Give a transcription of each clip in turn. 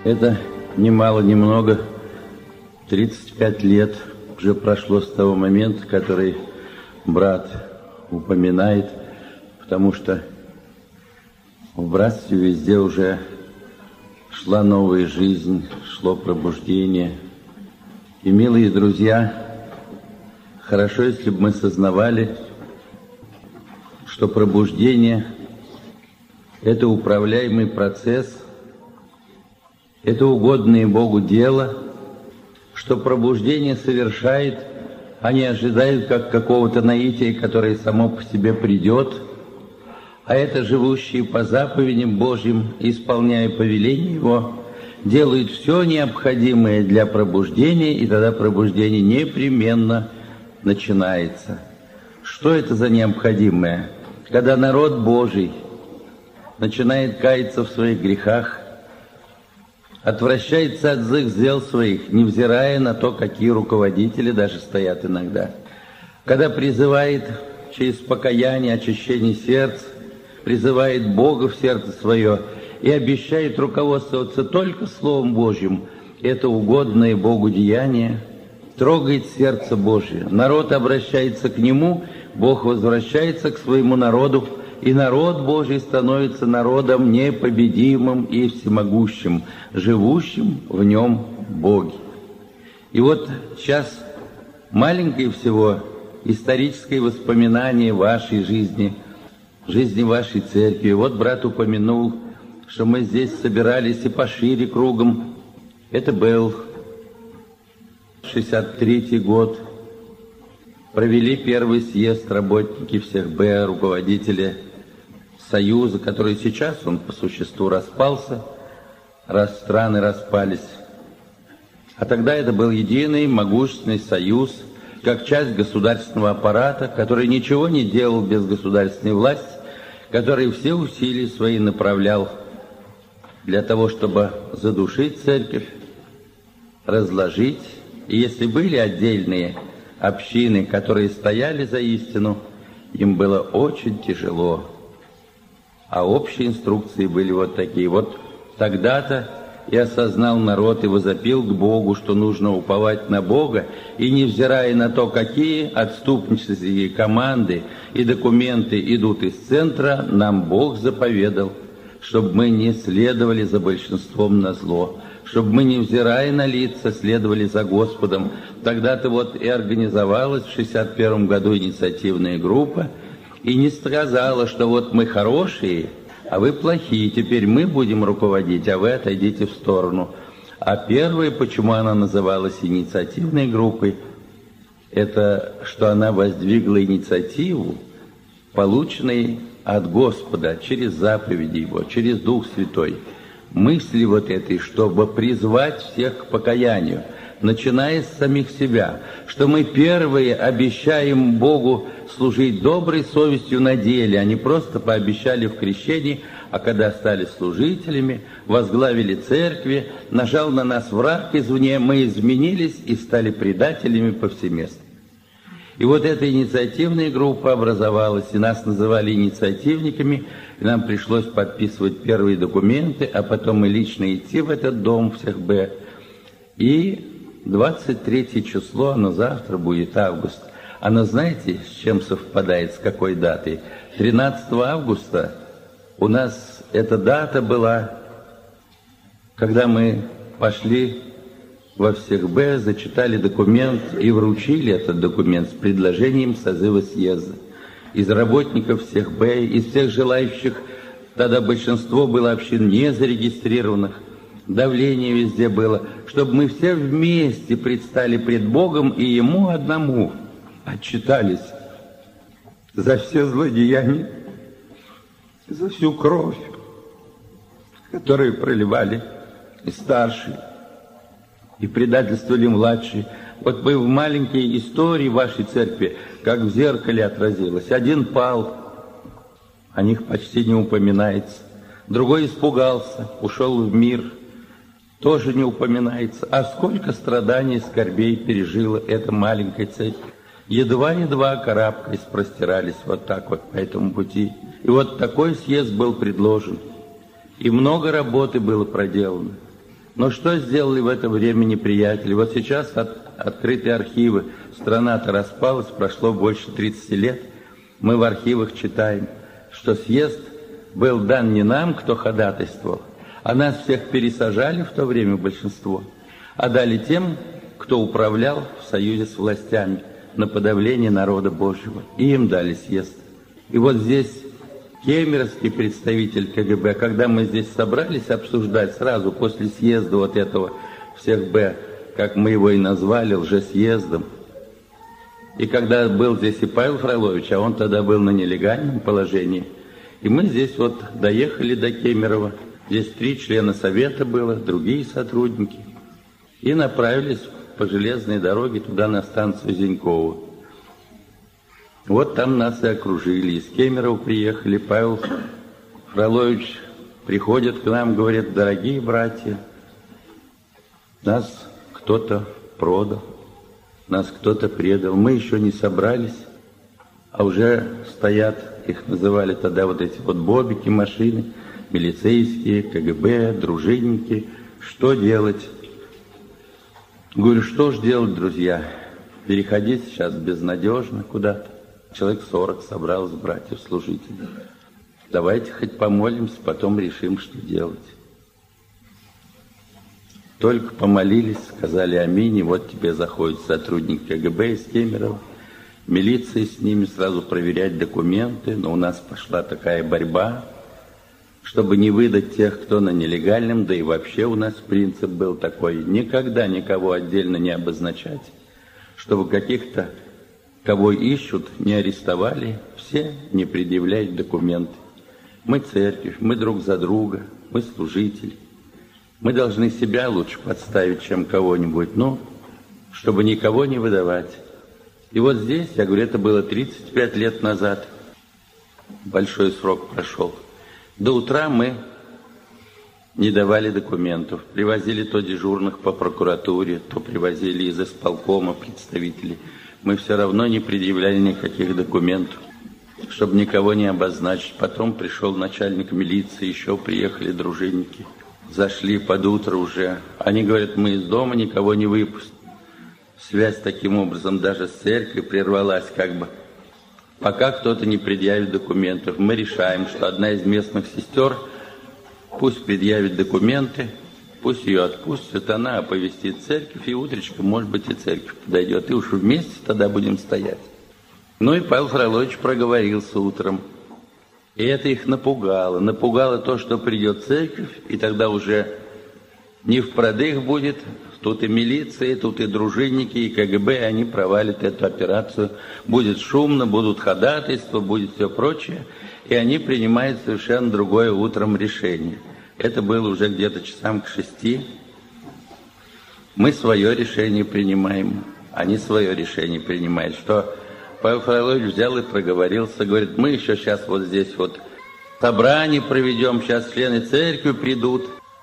Это ни мало ни много, 35 лет уже прошло с того момента, который брат упоминает, потому что в братстве везде уже шла новая жизнь, шло пробуждение. И, милые друзья, хорошо, если бы мы сознавали, что пробуждение – это управляемый процесс, это угодное Богу дело, что пробуждение совершает, а не ожидают как какого-то наития, которое само по себе придет, а это живущие по заповедям Божьим, исполняя повеление Его, делают все необходимое для пробуждения, и тогда пробуждение непременно начинается. Что это за необходимое? Когда народ Божий начинает каяться в своих грехах, отвращается от злых дел своих, невзирая на то, какие руководители даже стоят иногда. Когда призывает через покаяние, очищение сердца, призывает Бога в сердце свое и обещает руководствоваться только Словом Божьим, это угодное Богу деяние, трогает сердце Божие. Народ обращается к Нему, Бог возвращается к своему народу, и народ Божий становится народом непобедимым и всемогущим, живущим в Нем Боге. И вот сейчас маленькое всего историческое воспоминание вашей жизни, жизни вашей церкви. Вот брат упомянул, что мы здесь собирались и пошире кругом. Это был 63-й год. Провели первый съезд работники всех Б, руководители Союза, который сейчас, он по существу распался, раз страны распались. А тогда это был единый, могущественный союз, как часть государственного аппарата, который ничего не делал без государственной власти, который все усилия свои направлял для того, чтобы задушить церковь, разложить. И если были отдельные общины, которые стояли за истину, им было очень тяжело. А общие инструкции были вот такие. Вот тогда-то и осознал народ и возопил к Богу, что нужно уповать на Бога, и невзирая на то, какие отступнические команды и документы идут из центра, нам Бог заповедал, чтобы мы не следовали за большинством назло, чтобы мы, невзирая на лица, следовали за Господом. Тогда-то вот и организовалась в 1961 году инициативная группа, и не сказала, что вот мы хорошие, а вы плохие, теперь мы будем руководить, а вы отойдите в сторону. А первое, почему она называлась инициативной группой, это что она воздвигла инициативу, полученную от Господа через заповеди Его, через Дух Святой. Мысли вот этой, чтобы призвать всех к покаянию, начиная с самих себя, что мы первые обещаем Богу служить доброй совестью на деле, а не просто пообещали в крещении, а когда стали служителями, возглавили церкви, нажал на нас враг извне, мы изменились и стали предателями повсеместно. И вот эта инициативная группа образовалась, и нас называли инициативниками, и нам пришлось подписывать первые документы, а потом и лично идти в этот дом всех Б. И 23 число, оно завтра будет, август. Оно знаете, с чем совпадает, с какой датой? 13 августа у нас эта дата была, когда мы пошли во всех Б, зачитали документ и вручили этот документ с предложением созыва съезда. Из работников всех Б, из всех желающих, тогда большинство было общин не зарегистрированных, давление везде было, чтобы мы все вместе предстали пред Богом и Ему одному отчитались за все злодеяния, за всю кровь, которую проливали и старшие, и предательствовали младшие. Вот вы в маленькой истории вашей церкви, как в зеркале отразилось. Один пал, о них почти не упоминается. Другой испугался, ушел в мир, тоже не упоминается. А сколько страданий и скорбей пережила эта маленькая церковь. Едва-едва карабкаясь простирались вот так вот по этому пути. И вот такой съезд был предложен. И много работы было проделано. Но что сделали в это время неприятели? Вот сейчас открыты архивы. Страна-то распалась, прошло больше 30 лет. Мы в архивах читаем, что съезд был дан не нам, кто ходатайствовал, а нас всех пересажали в то время большинство, а дали тем, кто управлял в союзе с властями на подавление народа Божьего. И им дали съезд. И вот здесь кемеровский представитель КГБ, когда мы здесь собрались обсуждать сразу после съезда вот этого всех Б, как мы его и назвали, лжесъездом, и когда был здесь и Павел Фролович, а он тогда был на нелегальном положении, и мы здесь вот доехали до Кемерово, здесь 3 члена совета было, другие сотрудники, и направились по железной дороге туда, на станцию Зинькова. Вот там нас и окружили, из Кемерово приехали, Павел Фролович приходит к нам, говорит: дорогие братья, нас кто-то продал, нас кто-то предал, мы еще не собрались, а уже стоят, их называли тогда вот эти вот бобики, машины, милицейские, КГБ, дружинники, что делать? Говорю, что ж делать, друзья, переходить сейчас безнадежно куда-то. Человек 40 собралось братьев-служителей. Давайте хоть помолимся, потом решим, что делать. Только помолились, сказали аминь, и вот тебе заходит сотрудник КГБ из Кемерово, милиция с ними, сразу проверять документы, но у нас пошла такая борьба, чтобы не выдать тех, кто на нелегальном, да и вообще у нас принцип был такой, никогда никого отдельно не обозначать, чтобы каких-то, кого ищут, не арестовали, все не предъявляют документы. Мы церковь, мы друг за друга, мы служители. Мы должны себя лучше подставить, чем кого-нибудь, но чтобы никого не выдавать. И вот здесь, я говорю, это было 35 лет назад, большой срок прошел. До утра мы не давали документов, привозили то дежурных по прокуратуре, то привозили из исполкома представителей. Мы все равно не предъявляли никаких документов, чтобы никого не обозначить. Потом пришел начальник милиции, еще приехали дружинники. Зашли под утро уже. Они говорят, мы из дома никого не выпустим. Связь таким образом даже с церковью прервалась как бы. Пока кто-то не предъявит документов, мы решаем, что одна из местных сестер пусть предъявит документы, пусть ее отпустят, она оповестит церковь, и утречком, может быть, и церковь подойдет. И уж вместе тогда будем стоять. Ну и Павел Фролович проговорился утром. И это их напугало. Напугало то, что придет церковь, и тогда уже не впродых будет. Тут и милиция, тут и дружинники, и КГБ, и они провалят эту операцию. Будет шумно, будут ходатайства, будет все прочее. И они принимают совершенно другое утром решение. Это было уже где-то часам к 6. Мы свое решение принимаем, они свое решение принимают. Что Павел Фролович взял и проговорился, говорит, мы еще сейчас вот здесь вот собрание проведем, сейчас члены церкви придут.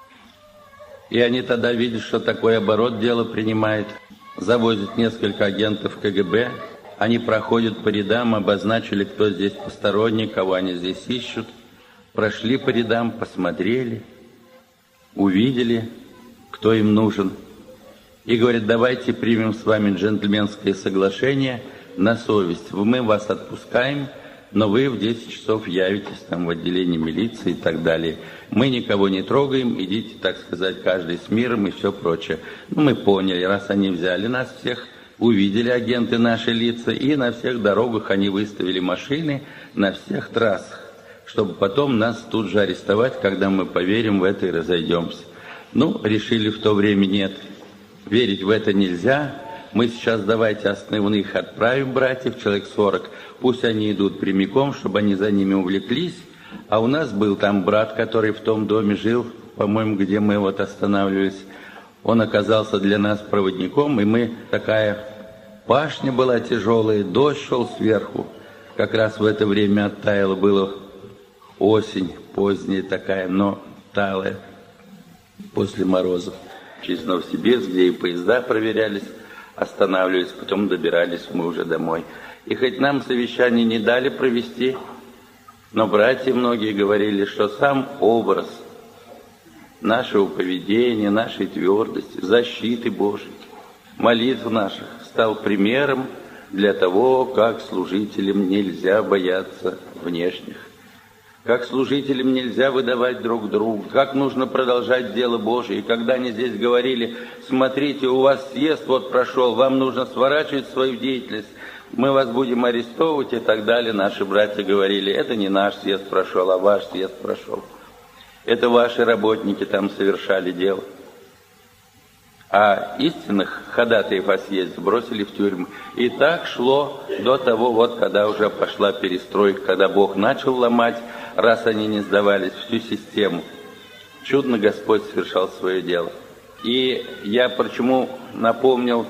И они тогда видят, что такой оборот дело принимает. Завозят несколько агентов КГБ. Они проходят по рядам, обозначили, кто здесь посторонний, кого они здесь ищут. Прошли по рядам, посмотрели, увидели, кто им нужен. И говорят, давайте примем с вами джентльменское соглашение на совесть. Мы вас отпускаем, но вы в 10 часов явитесь там в отделении милиции и так далее. Мы никого не трогаем, идите, так сказать, каждый с миром и все прочее. Ну, мы поняли, раз они взяли нас всех, увидели агенты наши лица, и на всех дорогах они выставили машины, на всех трассах, чтобы потом нас тут же арестовать, когда мы поверим в это и разойдемся. Ну, решили в то время нет, верить в это нельзя. Мы сейчас давайте основных отправим, братьев, человек 40, пусть они идут прямиком, чтобы они за ними увлеклись. А у нас был там брат, который в том доме жил, по-моему, где мы вот останавливались. Он оказался для нас проводником, и мы, такая пашня была тяжелая, дождь шел сверху. Как раз в это время оттаяло, было осень поздняя такая, но талая, после морозов. Через Новосибирск, где и поезда проверялись, останавливались, потом добирались мы уже домой. И хоть нам совещание не дали провести, но братья многие говорили, что сам образ нашего поведения, нашей твердости, защиты Божией, молитв наших стал примером для того, как служителям нельзя бояться внешних, как служителям нельзя выдавать друг друга, как нужно продолжать дело Божие. И когда они здесь говорили: смотрите, у вас съезд вот прошел, вам нужно сворачивать свою деятельность, мы вас будем арестовывать и так далее, наши братья говорили: это не наш съезд прошел, а ваш съезд прошел. Это ваши работники там совершали дело. А истинных ходатаев о съезде бросили в тюрьму. И так шло до того, вот, когда уже пошла перестройка, когда Бог начал ломать, раз они не сдавались, всю систему. Чудно Господь совершал свое дело. И я почему напомнил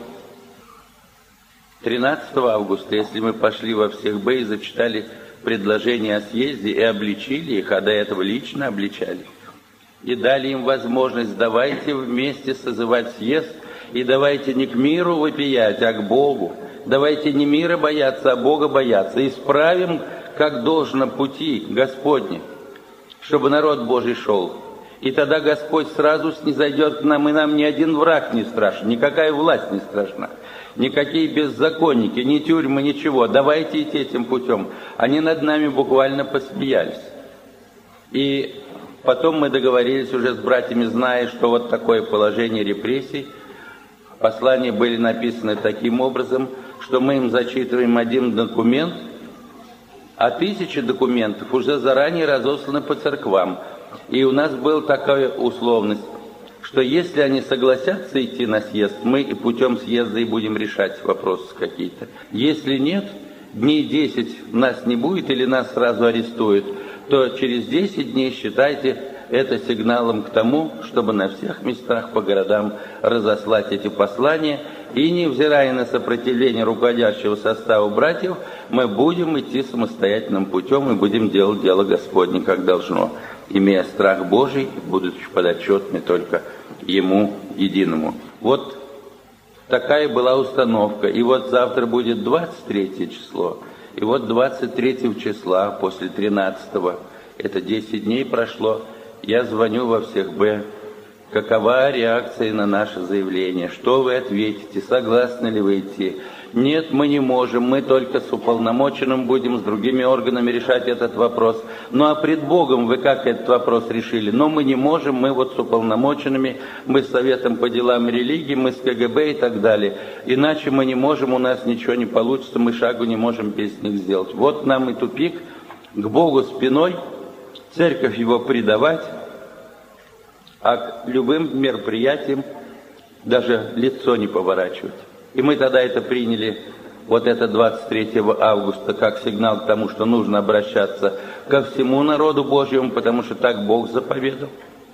13 августа, если мы пошли во всех Б и зачитали предложение о съезде и обличили их, а до этого лично обличали, и дали им возможность: давайте вместе созывать съезд, и давайте не к миру вопиять, а к Богу. Давайте не мира бояться, а Бога бояться. Исправим, как должно, пути Господни, чтобы народ Божий шел. И тогда Господь сразу снизойдет к нам, и нам ни один враг не страшен, никакая власть не страшна, никакие беззаконники, ни тюрьмы, ничего. Давайте идти этим путем. Они над нами буквально посмеялись. И потом мы договорились уже с братьями, зная, что вот такое положение репрессий. Послания были написаны таким образом, что мы им зачитываем один документ, а 1000 документов уже заранее разосланы по церквам. И у нас была такая условность, что если они согласятся идти на съезд, мы и путем съезда и будем решать вопросы какие-то. Если нет, дней 10 нас не будет или нас сразу арестуют, то через 10 дней считайте это сигналом к тому, чтобы на всех местах по городам разослать эти послания. И невзирая на сопротивление руководящего состава братьев, мы будем идти самостоятельным путем и будем делать дело Господне как должно, имея страх Божий, будучи подотчетны только Ему единому. Вот такая была установка. И вот завтра будет 23 число. И вот 23 числа, после 13-го, это 10 дней прошло, я звоню во всех Б. Какова реакция на наше заявление? Что вы ответите? Согласны ли вы идти? Нет, мы не можем, мы только с уполномоченным будем, с другими органами решать этот вопрос. Ну а пред Богом вы как этот вопрос решили? Но мы не можем, мы вот с уполномоченными, мы с Советом по делам религии, мы с КГБ и так далее. Иначе мы не можем, у нас ничего не получится, мы шагу не можем без них сделать. Вот нам и тупик, к Богу спиной, церковь его предавать, а к любым мероприятиям даже лицо не поворачивать. И мы тогда это приняли, вот это 23 августа, как сигнал к тому, что нужно обращаться ко всему народу Божьему, потому что так Бог заповедал.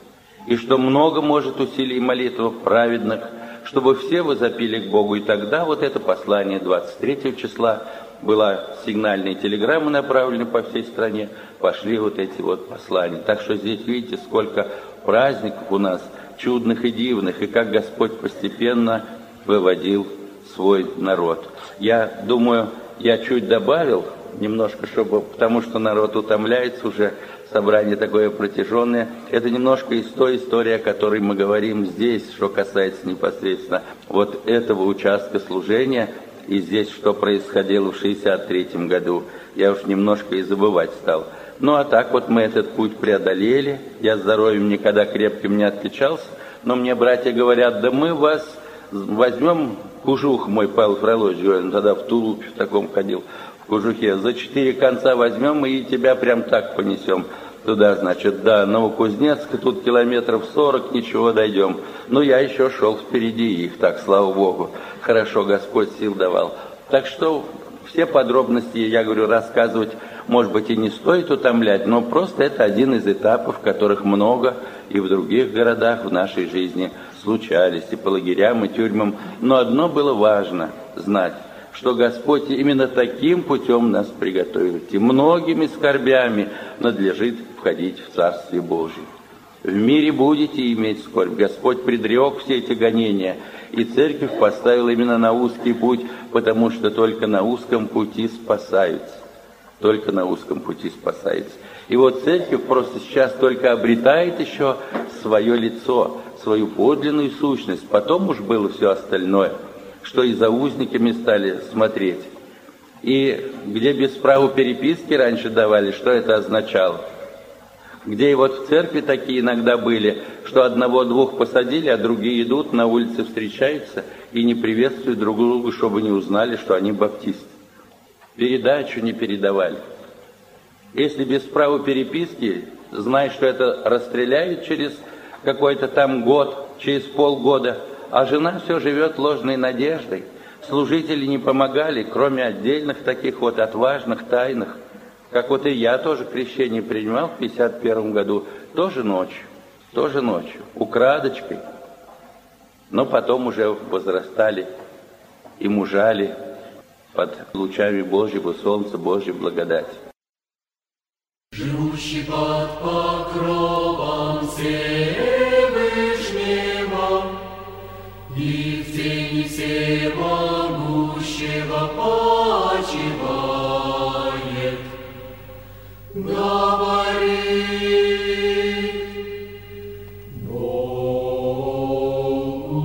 И что много может усилий молитв праведных, чтобы все возопили к Богу. И тогда вот это послание 23 числа, была сигнальная телеграмма направлена по всей стране, пошли вот эти вот послания. Так что здесь видите, сколько праздников у нас, чудных и дивных, и как Господь постепенно выводил свой народ. Я думаю, я чуть добавил немножко, потому что народ утомляется уже, собрание такое протяженное. Это немножко из той истории, о которой мы говорим здесь, что касается непосредственно вот этого участка служения, и здесь, что происходило в 1963 году. Я уж немножко и забывать стал. Ну а так вот мы этот путь преодолели. Я здоровьем никогда крепким не отличался, но мне братья говорят: да мы вас возьмем, кожух мой Павел Фролович, он тогда в тулупе в таком ходил, в кожухе, за 4 конца возьмем и тебя прям так понесем туда, значит, до Новокузнецка, тут километров 40, ничего, дойдем. Но я еще шел впереди их, так, слава Богу, хорошо Господь сил давал. Так что все подробности, я говорю, рассказывать, может быть, и не стоит утомлять, но просто это один из этапов, которых много и в других городах в нашей жизни случались, и по лагерям, и тюрьмам. Но одно было важно знать, что Господь именно таким путем нас приготовит, и многими скорбями надлежит входить в Царствие Божие. В мире будете иметь скорбь. Господь предрек все эти гонения, и церковь поставила именно на узкий путь, потому что только на узком пути спасаются. Только на узком пути спасается. И вот церковь просто сейчас только обретает еще свое лицо, свою подлинную сущность. Потом уж было все остальное, что и за узниками стали смотреть. И где без права переписки раньше давали, что это означало? Где и вот в церкви такие иногда были, что одного-двух посадили, а другие идут, на улице встречаются и не приветствуют друг друга, чтобы не узнали, что они баптисты. Передачу не передавали. Если без права переписки, знай, что это расстреляют через какой-то там год, через полгода, а жена все живет ложной надеждой. Служители не помогали, кроме отдельных таких вот отважных, тайных. Как вот и я тоже крещение принимал в 51 году, тоже ночью, украдочкой. Но потом уже возрастали и мужали под лучами Божьего солнца, Божьей благодати. Живущий под покровом Всевышнего и в тени всемогущего почивает, говорит Богу.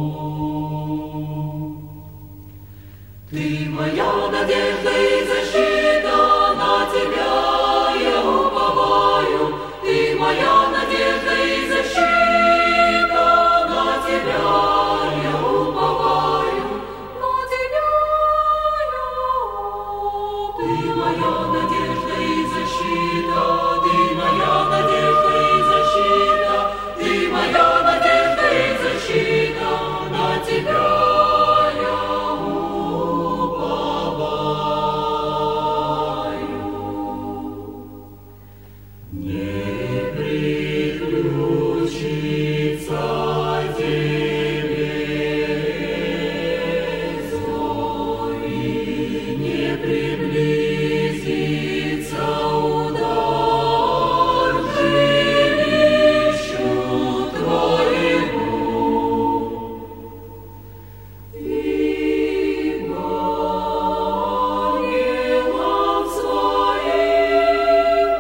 Ты моя надежда и защита, на тебя я уповаю. Ты моя надежда и защита, на тебя я уповаю. На тебя я уповаю. Ты моя надежда и защита, ты моя надежда и защита, ты моя надежда и защита, на тебя я уповаю. Не приключится тебе зло и не приблизится удар к жилищу твоему. Ибо ангелам своим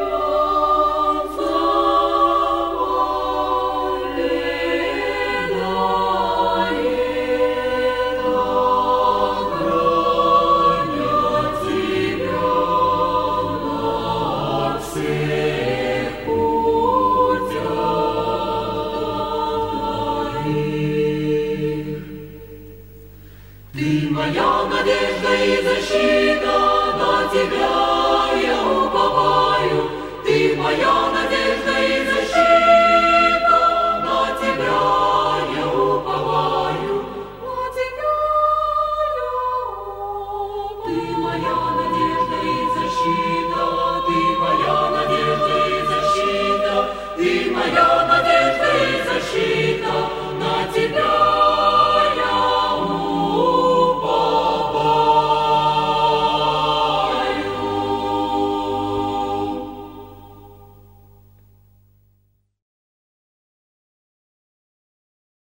охранят тебя на всех путях твоих. Ты моя надежда и защита, на тебя я